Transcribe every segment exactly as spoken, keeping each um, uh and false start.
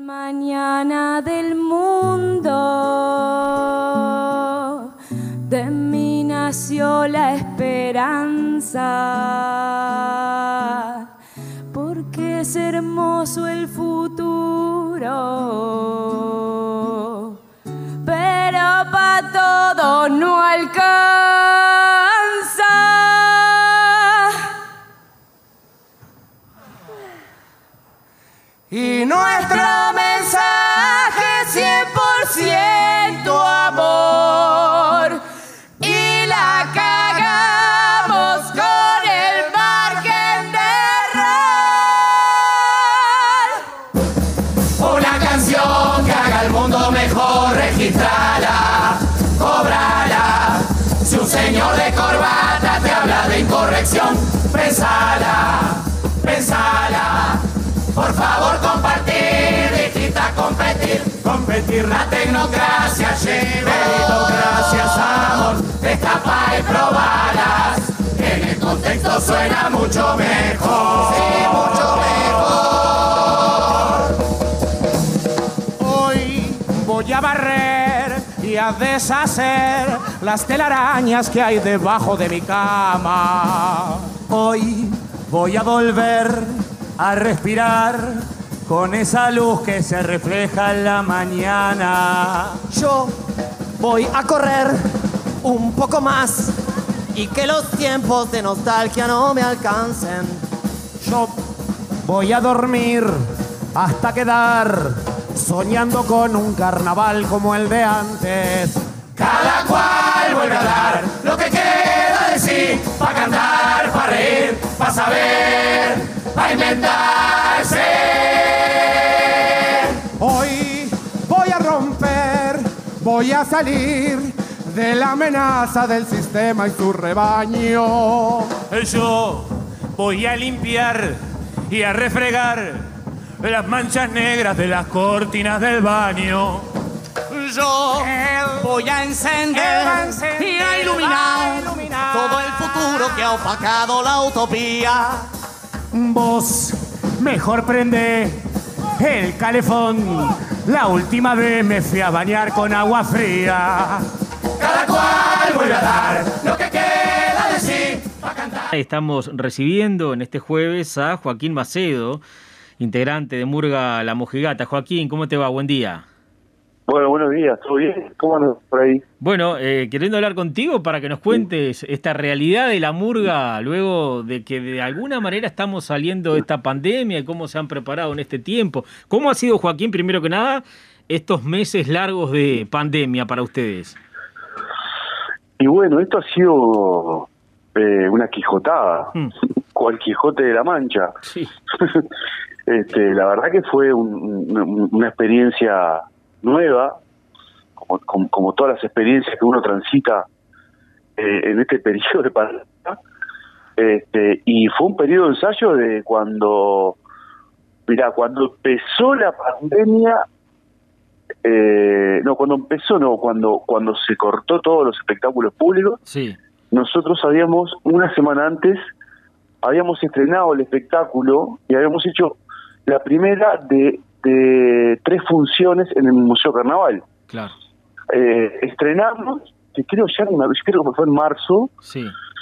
Mañana del mundo, de mí nació la esperanza, porque es hermoso el futuro, pero para todo no alcanza. Y nuestro mensaje cien por ciento amor, y la cagamos con el margen de error. Una canción que haga el mundo mejor, registrala, cóbrala. Si un señor de corbata te habla de incorrección, pensala, pensala. Por favor, compartir, digita, competir, competir. La tecnocracia llegó. Meritocracias, amor, destapa y probalas. En el contexto suena mucho mejor. Sí, mucho mejor. Hoy voy a barrer y a deshacer las telarañas que hay debajo de mi cama. Hoy voy a volver a respirar con esa luz que se refleja en la mañana. Yo voy a correr un poco más y que los tiempos de nostalgia no me alcancen. Yo voy a dormir hasta quedar soñando con un carnaval como el de antes. Cada cual vuelve a dar lo que queda de sí, pa' cantar, pa' reír, pa' saber, pa' inventarse. Hoy voy a romper, voy a salir de la amenaza del sistema y su rebaño. Yo voy a limpiar y a refregar las manchas negras de las cortinas del baño. Yo voy a encender y a iluminar todo el futuro que ha opacado la utopía. Vos, mejor prende el calefón. La última vez me fui a bañar con agua fría. Cada cual vuelve a dar lo que queda de sí para cantar. Estamos recibiendo en este jueves a Joaquín Macedo, integrante de Murga La Mojigata. Joaquín, ¿cómo te va? Buen día. Bueno, buenos días, ¿todo bien? ¿Cómo andas por ahí? Bueno, eh, queriendo hablar contigo para que nos cuentes esta realidad de la murga luego de que de alguna manera estamos saliendo de esta pandemia y cómo se han preparado en este tiempo. ¿Cómo ha sido, Joaquín, primero que nada, estos meses largos de pandemia para ustedes? Y bueno, esto ha sido eh, una quijotada, mm. cual Quijote de la Mancha. Sí. este, la verdad que fue un, un, una experiencia nueva, como, como, como todas las experiencias que uno transita eh, en este periodo de pandemia, este, y fue un periodo de ensayo de cuando, mirá, cuando empezó la pandemia, eh, no, cuando empezó, no, cuando cuando se cortó todos los espectáculos públicos, sí. Nosotros habíamos, una semana antes, habíamos estrenado el espectáculo y habíamos hecho la primera de de tres funciones en el Museo Carnaval. Claro. Eh, estrenamos, que creo ya creo que fue en marzo. Sí.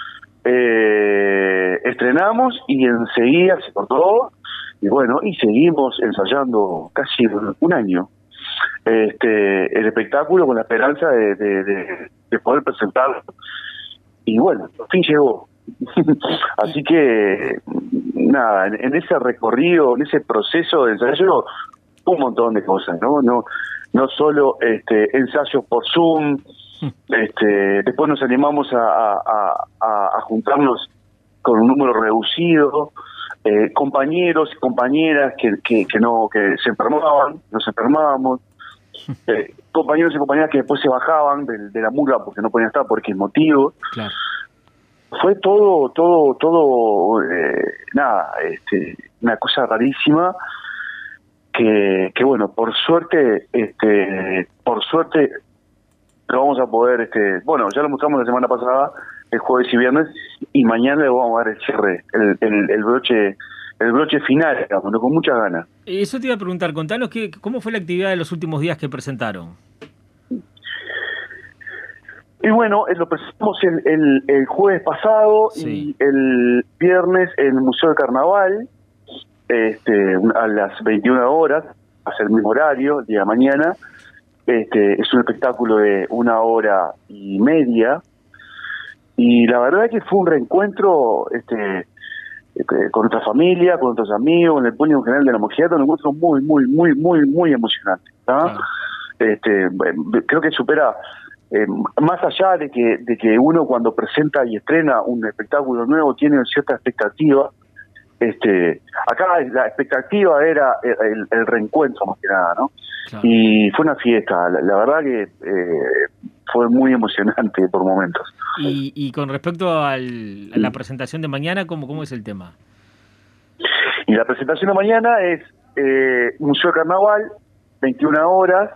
Eh, estrenamos y enseguida se cortó y bueno, y seguimos ensayando casi un año este el espectáculo con la esperanza de, de, de, de poder presentarlo. Y bueno, por fin llegó. Así que nada, en, en ese recorrido, en ese proceso de ensayo, un montón de cosas, ¿no? No, no solo este ensayos por Zoom, este, después nos animamos a, a, a, a juntarnos con un número reducido, eh, compañeros y compañeras que, que, que no, que se enfermaban, nos enfermábamos, eh, compañeros y compañeras que después se bajaban de, de la murga porque no podían estar, porque es motivo. Claro. Fue todo, todo, todo, eh, nada, este, una cosa rarísima que, que bueno, por suerte, este, por suerte lo vamos a poder, este, bueno, ya lo mostramos la semana pasada, el jueves y viernes, y mañana le vamos a dar el cierre, el, el, el broche el broche final, digamos, ¿no? Con muchas ganas. Eso te iba a preguntar, contanos qué, cómo fue la actividad de los últimos días que presentaron. Y bueno, eh, lo presentamos el, el, el jueves pasado Sí. y el viernes en el Museo del Carnaval, este, a las veintiuna horas, hace el mismo horario, el día de mañana. Este, es un espectáculo de una hora y media, y la verdad es que fue un reencuentro este, este, con nuestra familia, con nuestros amigos, con el público en general de la Mojiata, un encuentro muy, muy, muy, muy, muy emocionante, ¿tá? Claro. Este, creo que supera, eh, más allá de que, de que uno cuando presenta y estrena un espectáculo nuevo tiene cierta expectativa. Este, acá la expectativa era el, el, el reencuentro más que nada, ¿no? Claro. Y fue una fiesta, la, la verdad que eh, fue muy emocionante por momentos. Y, y con respecto al, a la presentación de mañana, ¿cómo, cómo es el tema? Y la presentación de mañana es eh, Museo de Carnaval, veintiuna horas,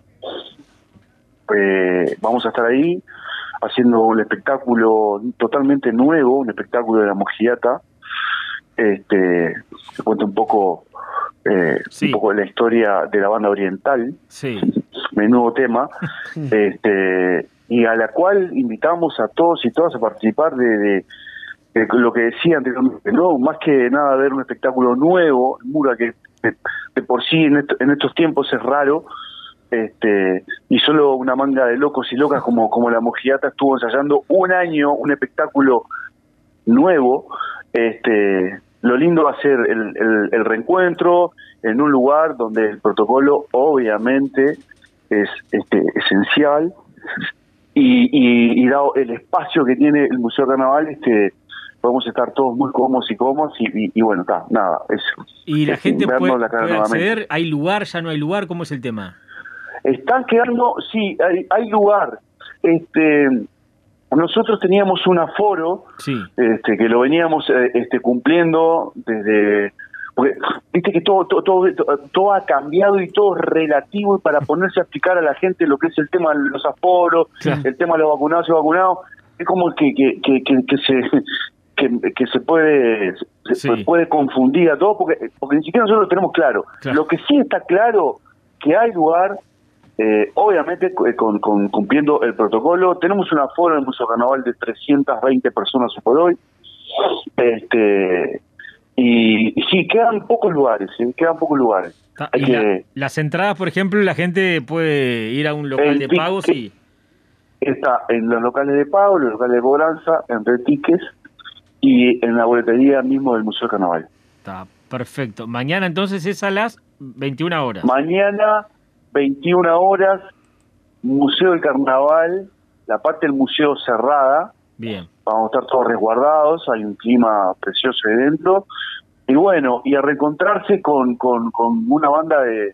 eh, vamos a estar ahí haciendo un espectáculo totalmente nuevo, un espectáculo de la Mojiata. Este, se cuenta un poco eh, Sí. un poco de la historia de la banda oriental, Sí. menudo tema, este, y a la cual invitamos a todos y todas a participar de, de, de lo que decía anteriormente, ¿no? Más que nada ver un espectáculo nuevo, Murga, que de, de por sí en, esto, en estos tiempos es raro, este, y solo una manga de locos y locas como, como la Mojiata estuvo ensayando un año un espectáculo nuevo. Este, lo lindo va a ser el, el, el reencuentro en un lugar donde el protocolo obviamente es este, esencial, y, y, y dado el espacio que tiene el Museo de Carnaval, este, podemos estar todos muy cómodos y cómodos, y, y, y bueno, está, nada, eso. ¿Y la Es gente vernos puede, la cara puede nuevamente. acceder? ¿Hay lugar? ¿Ya no hay lugar? ¿Cómo es el tema? Están quedando, sí, hay, hay lugar. Este, nosotros teníamos un aforo, Sí. este, que lo veníamos eh, este, cumpliendo desde, porque viste que todo, todo, todo, todo ha cambiado y todo es relativo, y para ponerse a explicar a la gente lo que es el tema de los aforos, Claro. el tema de los vacunados y vacunados, es como que, que, que, que, que se que, que se puede se Sí. puede confundir a todos, porque, porque ni siquiera nosotros lo tenemos claro. Claro. Lo que sí está claro, que hay lugar. Eh, obviamente con, con cumpliendo el protocolo. Tenemos un aforo en el Museo Carnaval de trescientas veinte personas por hoy, este y, y sí, quedan pocos lugares, ¿sí? quedan pocos lugares. Ta- Hay y que, la- las entradas, por ejemplo, la gente puede ir a un local El de tic- pagos y... está en los locales de pago, los locales de cobranza, en Red Tickets y en la boletería mismo del Museo Carnaval. Está perfecto. Mañana entonces es a las veintiuna horas. Mañana, veintiuna horas, Museo del Carnaval, la parte del museo cerrada. Bien. Vamos a estar todos resguardados, hay un clima precioso ahí dentro. Y bueno, y a reencontrarse con, con, con una banda de,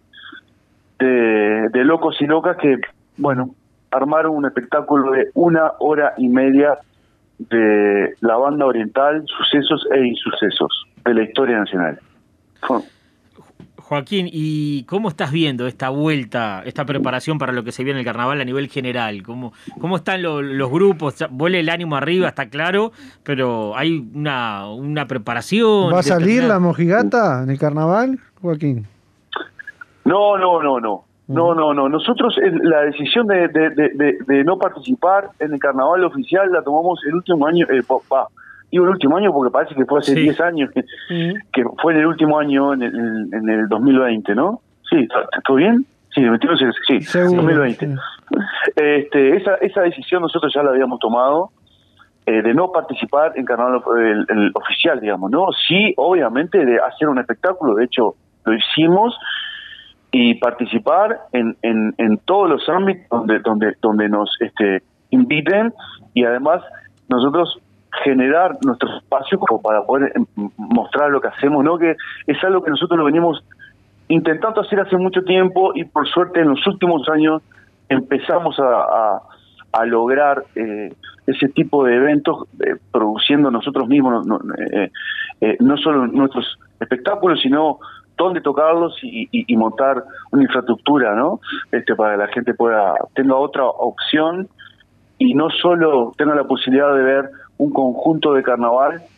de, de locos y locas que, bueno, armaron un espectáculo de una hora y media de la banda oriental, sucesos e insucesos de la historia nacional. Fue- Joaquín, ¿y cómo estás viendo esta vuelta, esta preparación para lo que se viene en el carnaval a nivel general? ¿Cómo, cómo están lo- los grupos? Vuela el ánimo arriba, está claro, pero hay una, una preparación. ¿Va a salir la determinada? mojigata en el carnaval, Joaquín? No, no, no, no. No, no, no. Nosotros el- la decisión de, de, de, de- de no participar en el carnaval oficial la tomamos el último año, eh, pa, pa, digo el último año porque parece que fue hace Sí. diez años, que, que fue en el último año, en el, en el dos mil veinte, ¿no? Sí, ¿está todo bien? Sí, el veintiuno, sí, sí, Seguro. dos mil veinte. Este, esa, esa decisión nosotros ya la habíamos tomado, eh, de no participar en carnaval el, el oficial, digamos, ¿no? Sí, obviamente, de hacer un espectáculo, de hecho, lo hicimos, y participar en, en, en todos los ámbitos donde donde donde nos este inviten, y además nosotros generar nuestro espacio como para poder em, mostrar lo que hacemos, ¿no? Que es algo que nosotros lo venimos intentando hacer hace mucho tiempo, y por suerte en los últimos años empezamos a, a, a lograr eh, ese tipo de eventos, eh, produciendo nosotros mismos, no, eh, eh, no solo nuestros espectáculos, sino dónde tocarlos y, y, y montar una infraestructura, ¿no? Este, para que la gente pueda tenga otra opción y no solo tenga la posibilidad de ver un conjunto de carnaval,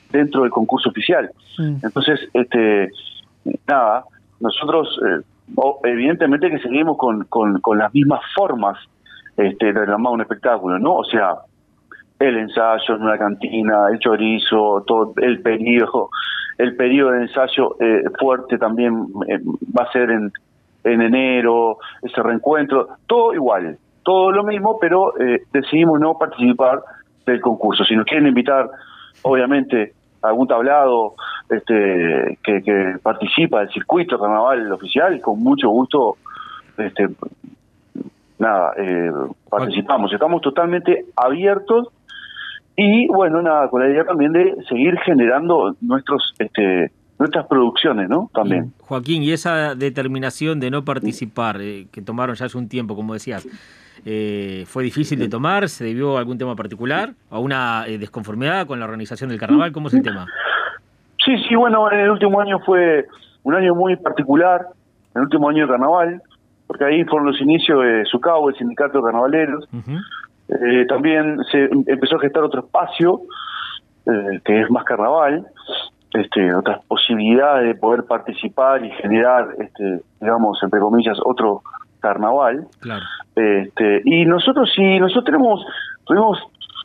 dentro del concurso oficial. Mm. Entonces, este, nada, nosotros eh, evidentemente que seguimos con, con, con las mismas formas este, de armar un espectáculo, ¿no? O sea, el ensayo en una cantina, el chorizo, todo el periodo, el periodo de ensayo eh, fuerte también eh, va a ser en, en enero, ese reencuentro, todo igual, todo lo mismo, pero eh, decidimos no participar del concurso. Si nos quieren invitar, obviamente, a algún tablado este, que, que participa del circuito carnaval oficial, con mucho gusto, este, nada, eh, participamos. Estamos totalmente abiertos. Y bueno, nada, con la idea también de seguir generando nuestros este, nuestras producciones, ¿no? También. Joaquín, y esa determinación de no participar, eh, que tomaron ya hace un tiempo, como decías, eh, ¿fue difícil de tomar? ¿Se debió a algún tema particular? ¿A una eh, desconformidad con la organización del carnaval? ¿Cómo es el tema? Sí, sí, bueno, en el último año fue un año muy particular, el último año de carnaval, porque ahí fueron los inicios de SUCAO, el Sindicato de Carnavaleros. Uh-huh. Eh, también se empezó a gestar otro espacio, eh, que es más carnaval, este, otras posibilidades de poder participar y generar, este, digamos, entre comillas, otro carnaval. Claro. Este, y nosotros sí, nosotros tenemos, tuvimos,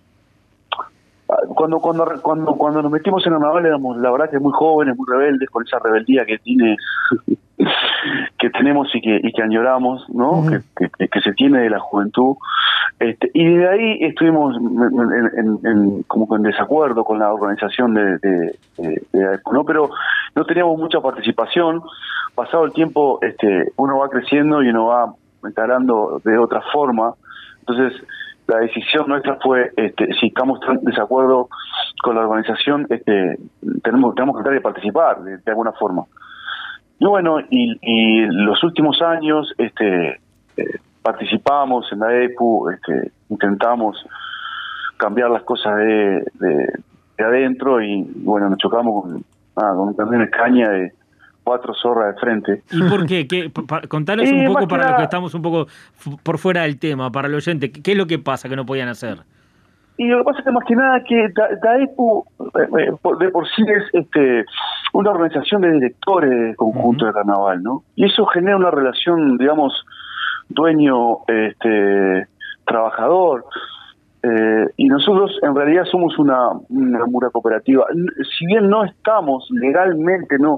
cuando, cuando, cuando, cuando nos metimos en carnaval éramos, la verdad que muy jóvenes, muy rebeldes, con esa rebeldía que tiene, que tenemos y que, y que añoramos, ¿no? Uh-huh. que, que, que se tiene de la juventud. Este, y de ahí estuvimos en, en, en, como en desacuerdo con la organización de, de, de, de ¿no? Pero no teníamos mucha participación. Pasado el tiempo, este, uno va creciendo y uno va encarando de otra forma. Entonces, la decisión nuestra fue, este, si estamos en desacuerdo con la organización, este, tenemos, tenemos que tratar de participar de, de alguna forma. Y bueno, y, y los últimos años, este, eh, participamos en la E P U, este, intentamos cambiar las cosas de, de, de adentro y bueno, nos chocamos con, ah, con un camión de caña de cuatro zorras de frente. ¿Y por qué? ¿Qué pa, contanos un poco para los que estamos un poco por fuera del tema, para el oyente, ¿qué es lo que pasa que no podían hacer? Y lo que pasa es que más que nada que la E P U eh, por, de por sí es este una organización de directores de conjunto uh-huh. de carnaval, ¿no? Y eso genera una relación, digamos, dueño, este, trabajador, eh, y nosotros en realidad somos una, una murga cooperativa. Si bien no estamos legalmente, no,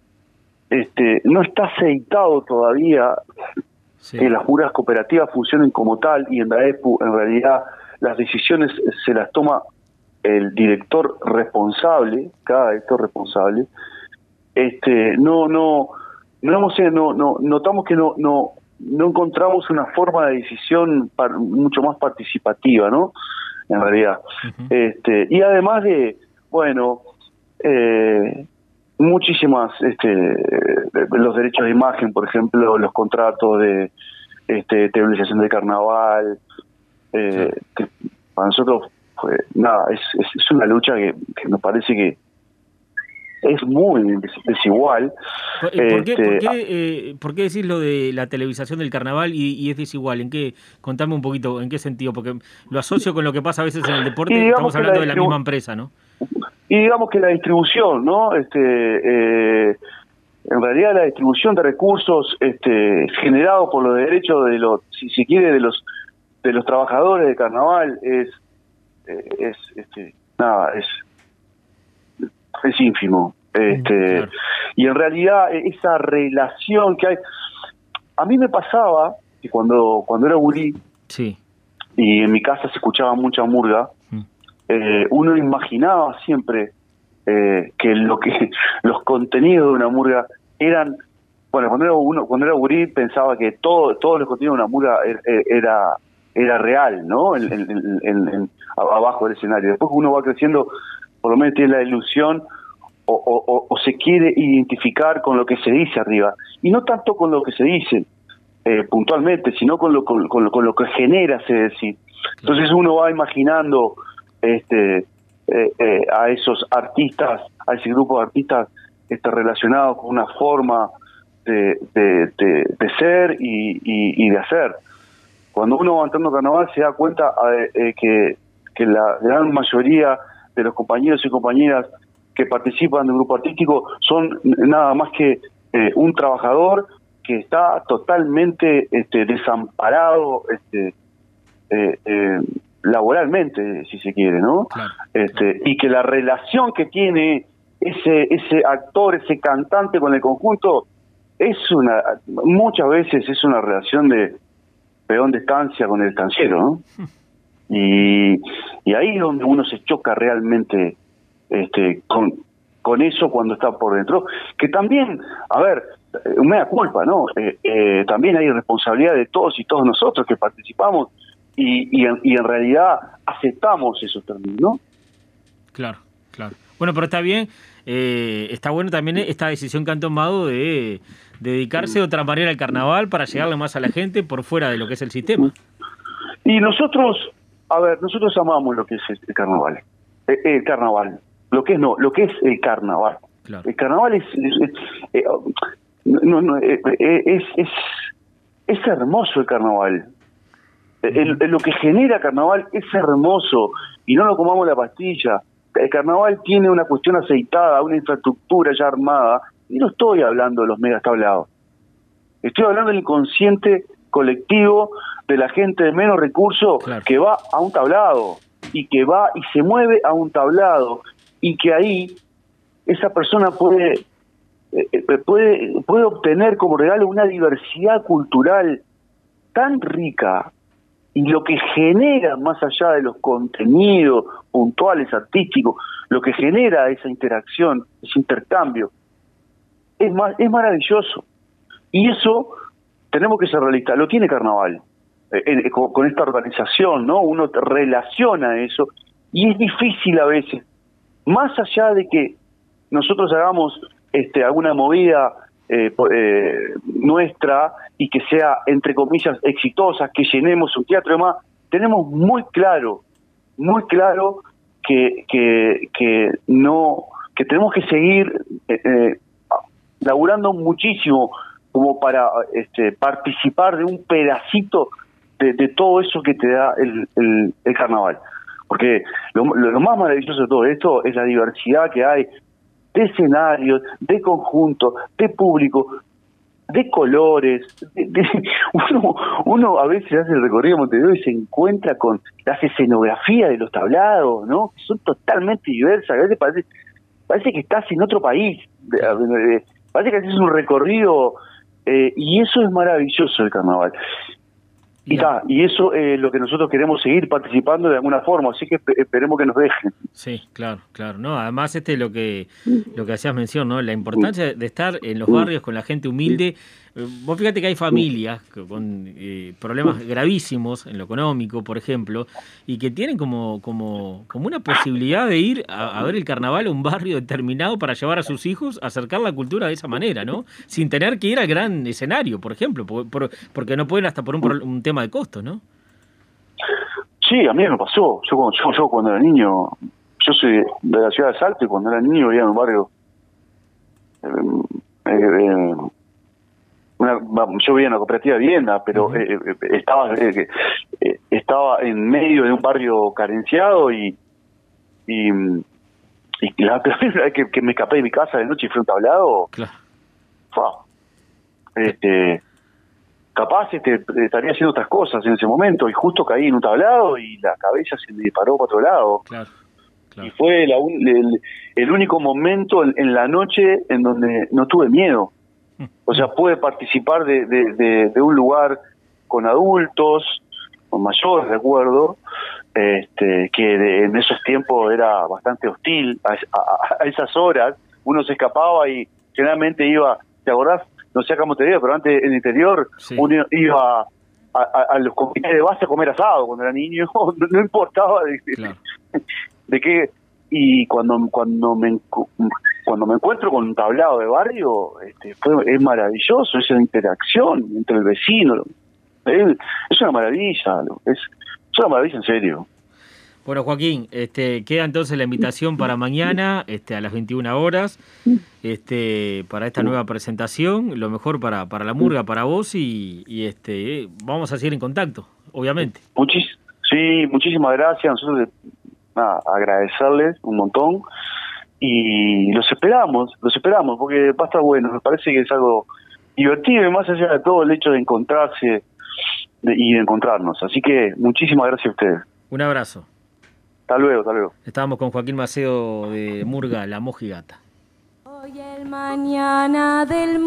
este, no está aceitado todavía sí. que las murgas cooperativas funcionen como tal, y en la E P U en realidad las decisiones se las toma el director responsable, cada director responsable. Este, no, no, no, no, no, notamos que no, no no encontramos una forma de decisión par, mucho más participativa, ¿no? En realidad. Uh-huh. Este, y además de, bueno, eh, muchísimas, este, los derechos de imagen, por ejemplo, los contratos de este, televisación de carnaval, eh, sí. que para nosotros fue, nada, es, es, es una lucha que, que nos parece que es muy desigual. ¿Por qué, este, ¿por, qué, eh, ¿Por qué decís lo de la televisación del carnaval y, y es desigual? ¿En qué? Contame un poquito, ¿en qué sentido? Porque lo asocio con lo que pasa a veces en el deporte, estamos hablando la de la misma empresa, ¿no? Y digamos que la distribución, ¿no? Este, eh, en realidad la distribución de recursos este, generado por los derechos de los, si se quiere, de los de los trabajadores de carnaval es, eh, es este, nada, es es ínfimo. Este, claro. Y en realidad esa relación que hay, a mí me pasaba que cuando cuando era gurí sí. y en mi casa se escuchaba mucha murga, mm. eh, uno imaginaba siempre eh, que lo que los contenidos de una murga eran, bueno, cuando era uno cuando era gurí pensaba que todo todos los contenidos de una murga era era, era real, ¿no? En, en, en, en, en, abajo del escenario. Después uno va creciendo, por lo menos tiene la ilusión o, o, o se quiere identificar con lo que se dice arriba, y no tanto con lo que se dice eh, puntualmente, sino con lo, con, con, lo, con lo que genera ese decir. Entonces uno va imaginando este eh, eh, a esos artistas, a ese grupo de artistas este, relacionados con una forma de, de, de, de ser y, y, y de hacer. Cuando uno va entrando carnaval se da cuenta eh, eh, que, que la gran mayoría de los compañeros y compañeras que participan del grupo artístico son nada más que eh, un trabajador que está totalmente este, desamparado este, eh, eh, laboralmente, si se quiere, ¿no? Claro, este, claro. Y que la relación que tiene ese ese actor, ese cantante con el conjunto, es una muchas veces es una relación de peón de estancia con el estanciero, ¿no? Y, y ahí es donde uno se choca realmente este, con, con eso cuando está por dentro. Que también, a ver, me da culpa, ¿no? Eh, eh, también hay responsabilidad de todos y todos nosotros que participamos y, y, en, y en realidad aceptamos esos términos, ¿no? Claro, claro. Bueno, pero está bien, eh, está bueno también esta decisión que han tomado de, de dedicarse de otra manera al carnaval para llegarle más a la gente por fuera de lo que es el sistema. Y nosotros, a ver, nosotros amamos lo que es el carnaval. El, el carnaval. Lo que es no, lo que es el carnaval. Claro. El carnaval es es, es, eh, no, no, eh, es, es, es hermoso el carnaval. El, el, lo que genera carnaval es hermoso y no lo comamos la pastilla. El carnaval tiene una cuestión aceitada, una infraestructura ya armada, y no estoy hablando de los megas tablados. Estoy hablando del inconsciente colectivo de la gente de menos recursos, claro, que va a un tablado y que va y se mueve a un tablado y que ahí esa persona puede eh, puede puede obtener como regalo una diversidad cultural tan rica. Y lo que genera, más allá de los contenidos puntuales, artísticos, lo que genera esa interacción, ese intercambio, es, más, es maravilloso. Y eso tenemos que ser realistas. Lo tiene Carnaval, eh, eh, con, con esta organización, ¿no? Uno relaciona eso, y es difícil a veces, más allá de que nosotros hagamos este, alguna movida eh, eh, nuestra, y que sea, entre comillas, exitosa, que llenemos un teatro y demás, tenemos muy claro, muy claro que que, que no que tenemos que seguir eh, eh, laburando muchísimo como para este, participar de un pedacito de, de todo eso que te da el, el, el carnaval. Porque lo, lo más maravilloso de todo esto es la diversidad que hay de escenarios, de conjuntos, de público, de colores, de, de, uno, uno a veces hace el recorrido de Montevideo y se encuentra con las escenografías de los tablados, ¿no? Que son totalmente diversas, a veces parece, parece que estás en otro país, parece que haces un recorrido, eh, y eso es maravilloso el carnaval. Y, ta, y eso es eh, lo que nosotros queremos seguir participando de alguna forma, así que esperemos que nos dejen. Sí, claro, claro. No, además este lo que lo que hacías mención, ¿no? La importancia de estar en los barrios con la gente humilde. Vos fíjate que hay familias con eh, problemas gravísimos en lo económico, por ejemplo, y que tienen como como como una posibilidad de ir a, a ver el carnaval a un barrio determinado para llevar a sus hijos a acercar la cultura de esa manera, ¿no? Sin tener que ir al gran escenario, por ejemplo, por, por, porque no pueden hasta por un, por un tema de costo, ¿no? Sí, a mí me pasó. Yo, yo, yo cuando era niño, yo soy de la ciudad de Salto, y cuando era niño vivía en un barrio, eh, eh, una, yo vivía en una cooperativa de vivienda, pero uh-huh. eh, eh, estaba eh, eh, estaba en medio de un barrio carenciado y y, y la primera vez que, que me escapé de mi casa de noche y fui a un tablado, claro. Fua, este capaz este, estaría haciendo otras cosas en ese momento, y justo caí en un tablado y la cabeza se me disparó para otro lado. Claro, claro. Y fue la un, el, el único momento en, en la noche en donde no tuve miedo. O sea, pude participar de, de, de, de un lugar con adultos, con mayores, recuerdo, este, que de, en esos tiempos era bastante hostil. A, a, a esas horas uno se escapaba y generalmente iba, ¿te acordás? No sé cómo te digo, pero antes en el interior sí. Uno iba a, a, a los comités de base a comer asado cuando era niño, no, no importaba de, claro. de, de qué. Y cuando cuando me cuando me encuentro con un tablado de barrio, este, fue, es maravilloso esa interacción entre el vecino. Es, es una maravilla, es, es una maravilla en serio. Bueno, Joaquín, este, queda entonces la invitación para mañana, este, a las veintiuna horas, este, para esta nueva presentación. Lo mejor para, para la murga, para vos, y, y este, vamos a seguir en contacto, obviamente. Muchis, sí, muchísimas gracias. Nosotros, nada, agradecerles un montón. y los esperamos, los esperamos, porque va a estar bueno, me parece que es algo divertido y más allá de todo el hecho de encontrarse de, y de encontrarnos. Así que muchísimas gracias a ustedes. Un abrazo. Hasta luego, hasta luego. Estábamos con Joaquín Macedo de Murga, La Mojigata. Hoy el mañana del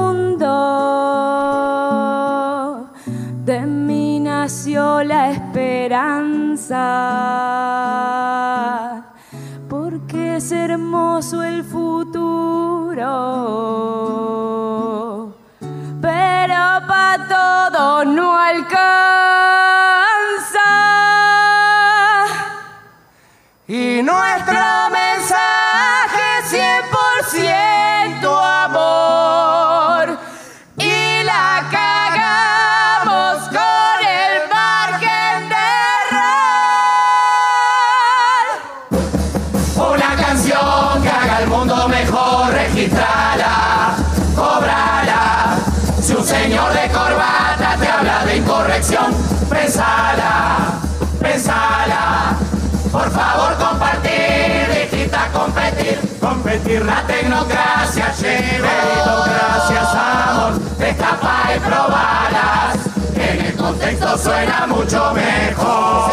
mundo, de mí nació la esperanza, porque es hermoso el futuro, pero para todo no alcanza. Y nuestro mensaje cien por ciento amor, y la cagamos con el margen de error. Una canción que haga el mundo mejor, registrala, cobrala. Si un señor de corbata te habla de incorrección, pensala, pensala. Por favor, compartir, digita, competir, competir. La tecnocracia lleva meritocracias, amor, escapa y probalas. En el contexto suena mucho mejor.